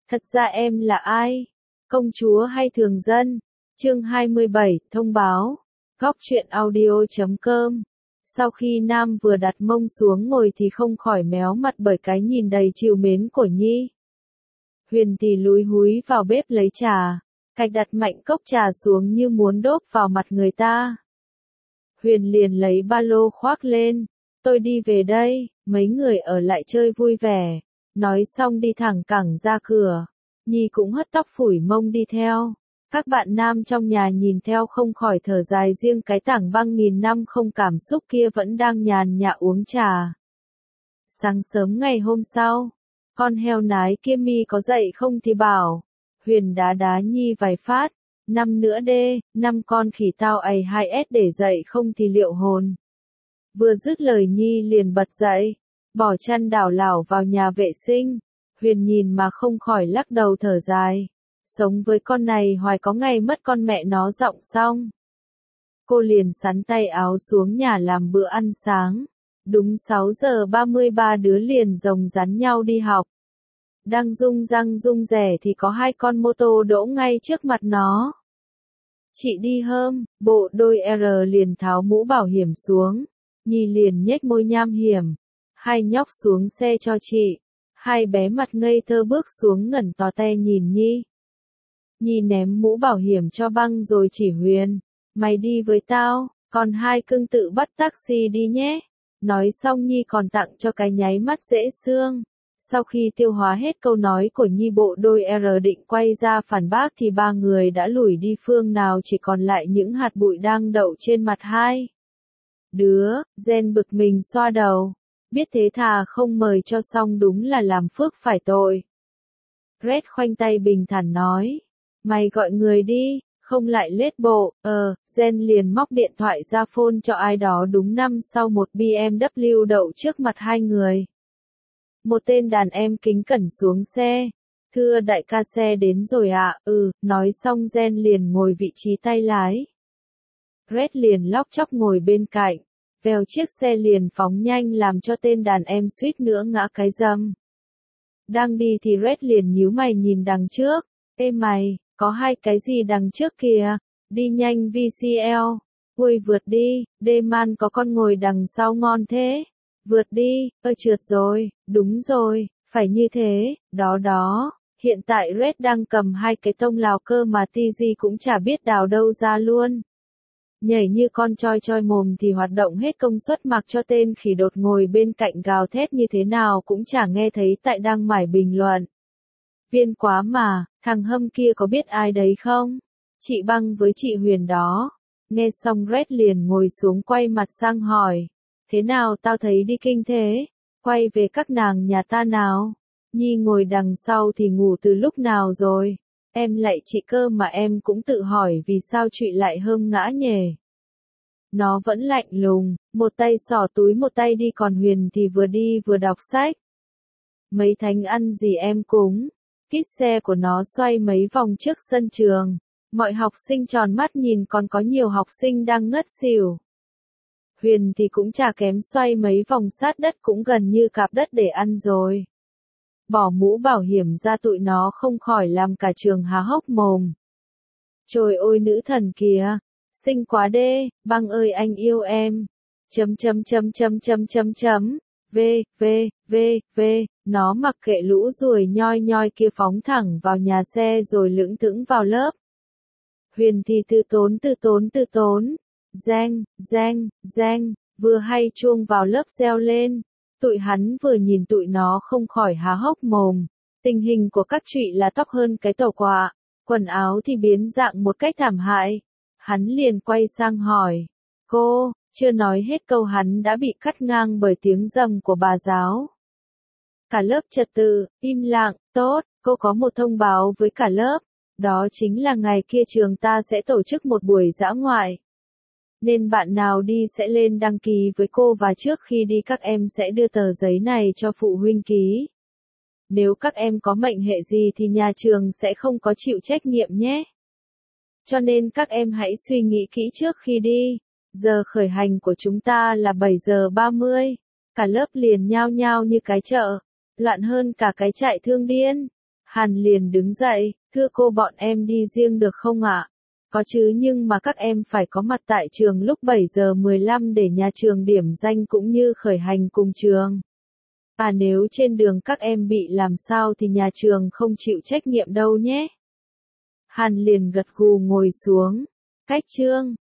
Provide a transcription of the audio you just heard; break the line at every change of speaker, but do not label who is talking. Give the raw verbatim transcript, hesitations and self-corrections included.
Thật ra em là ai? Công chúa hay thường dân? Chương hai mươi bảy, thông báo. Góc truyện audio chấm com. Sau khi Nam vừa đặt mông xuống ngồi thì không khỏi méo mặt bởi cái nhìn đầy trìu mến của Nhi. Huyền thì lúi húi vào bếp lấy trà, Cạch đặt mạnh cốc trà xuống như muốn đốt vào mặt người ta. Huyền liền lấy ba lô khoác lên, tôi đi về đây, mấy người ở lại chơi vui vẻ. Nói xong đi thẳng cẳng ra cửa, Nhi cũng hất tóc phủi mông đi theo. Các bạn nam trong nhà nhìn theo không khỏi thở dài, riêng cái Tảng Băng nghìn năm không cảm xúc kia vẫn đang nhàn nhã uống trà. Sáng sớm ngày hôm sau, con heo nái kia mi có dậy không thì bảo. Huyền đá đá Nhi vài phát, năm nữa đê, năm con khỉ tao ầy hai ét để dậy không thì liệu hồn. Vừa dứt lời Nhi liền bật dậy, bỏ chăn đảo lảo vào nhà vệ sinh. Huyền nhìn mà không khỏi lắc đầu thở dài. Sống với con này hoài có ngày mất con mẹ nó giọng xong. Cô liền sắn tay áo xuống nhà làm bữa ăn sáng. Đúng sáu giờ ba mươi ba đứa liền rồng rắn nhau đi học. Đang rung răng rung rẻ thì có hai con mô tô đỗ ngay trước mặt nó. Chị đi hơm, bộ đôi R liền tháo mũ bảo hiểm xuống. Nhi liền nhếch môi nham hiểm. Hai nhóc xuống xe cho chị. Hai bé mặt ngây thơ bước xuống ngẩn tò te nhìn Nhi. Nhi ném mũ bảo hiểm cho Băng rồi chỉ Huyền. Mày đi với tao, còn hai cưng tự bắt taxi đi nhé. Nói xong Nhi còn tặng cho cái nháy mắt dễ thương. Sau khi tiêu hóa hết câu nói của Nhi, bộ đôi R định quay ra phản bác thì ba người đã lủi đi phương nào, chỉ còn lại những hạt bụi đang đậu trên mặt hai đứa. Gen bực mình xoa đầu. Biết thế thà không mời cho xong, đúng là làm phước phải tội. Red khoanh tay bình thản nói. Mày gọi người đi, không lại lết bộ. Ờ, Gen liền móc điện thoại ra phone cho ai đó. Đúng năm sau một B M W đậu trước mặt hai người. Một tên đàn em kính cẩn xuống xe. Thưa đại ca, xe đến rồi ạ. À? Ừ, nói xong Gen liền ngồi vị trí tay lái. Red liền lóc chóc ngồi bên cạnh. Vèo chiếc xe liền phóng nhanh làm cho tên đàn em suýt nữa ngã cái dâm. Đang đi thì Red liền nhíu mày nhìn đằng trước. Ê mày, có hai cái gì đằng trước kìa, đi nhanh vê xê lờ. Ui vượt đi, D-man có con ngồi đằng sau ngon thế. Vượt đi, ơ trượt rồi, đúng rồi, phải như thế, đó đó. Hiện tại Red đang cầm hai cái tông lào cơ mà tê giê cũng chả biết đào đâu ra luôn. Nhảy như con choi choi mồm thì hoạt động hết công suất, mặc cho tên khỉ đột ngồi bên cạnh gào thét như thế nào cũng chả nghe thấy tại đang mải bình luận. Viên quá mà, thằng Hâm kia có biết ai đấy không? Chị Băng với chị Huyền đó. Nghe xong Red liền ngồi xuống quay mặt sang hỏi. Thế nào tao thấy đi kinh thế? Quay về các nàng nhà ta nào? Nhi ngồi đằng sau thì ngủ từ lúc nào rồi? Em lại chị cơ mà em cũng tự hỏi vì sao chị lại hơm ngã nhề. Nó vẫn lạnh lùng, một tay xỏ túi một tay đi, còn Huyền thì vừa đi vừa đọc sách. Mấy thánh ăn gì em cúng. Kít xe của nó xoay mấy vòng trước sân trường. Mọi học sinh tròn mắt nhìn, còn có nhiều học sinh đang ngất xỉu. Huyền thì cũng chả kém, xoay mấy vòng sát đất cũng gần như cạp đất để ăn rồi. Bỏ mũ bảo hiểm ra tụi nó không khỏi làm cả trường há hốc mồm. Trời ơi nữ thần kìa, xinh quá đê, Băng ơi anh yêu em. Chấm chấm chấm chấm chấm chấm chấm. V, V, V, V, nó mặc kệ lũ ruồi nhoi nhoi kia phóng thẳng vào nhà xe rồi lững thững vào lớp. Huyền thì từ tốn từ tốn từ tốn. Giang, giang, giang, vừa hay chuông vào lớp reo lên. Tụi hắn vừa nhìn tụi nó không khỏi há hốc mồm. Tình hình của các trụy là tóc hơn cái tàu quạ, quần áo thì biến dạng một cách thảm hại. Hắn liền quay sang hỏi. Cô, chưa nói hết câu hắn đã bị cắt ngang bởi tiếng rầm của bà giáo. Cả lớp trật tự, im lặng, tốt, cô có một thông báo với cả lớp. Đó chính là ngày kia trường ta sẽ tổ chức một buổi dã ngoại. Nên bạn nào đi sẽ lên đăng ký với cô, và trước khi đi các em sẽ đưa tờ giấy này cho phụ huynh ký. Nếu các em có mệnh hệ gì thì nhà trường sẽ không có chịu trách nhiệm nhé. Cho nên các em hãy suy nghĩ kỹ trước khi đi. Giờ khởi hành của chúng ta là bảy giờ ba mươi. Cả lớp liền nhao nhao như cái chợ, loạn hơn cả cái trại thương điên. Hàn liền đứng dậy, thưa cô bọn em đi riêng được không ạ? Có chứ, nhưng mà các em phải có mặt tại trường lúc bảy giờ mười lăm để nhà trường điểm danh cũng như khởi hành cùng trường. À nếu trên đường các em bị làm sao thì nhà trường không chịu trách nhiệm đâu nhé. Hàn liền gật gù ngồi xuống. Cách Trương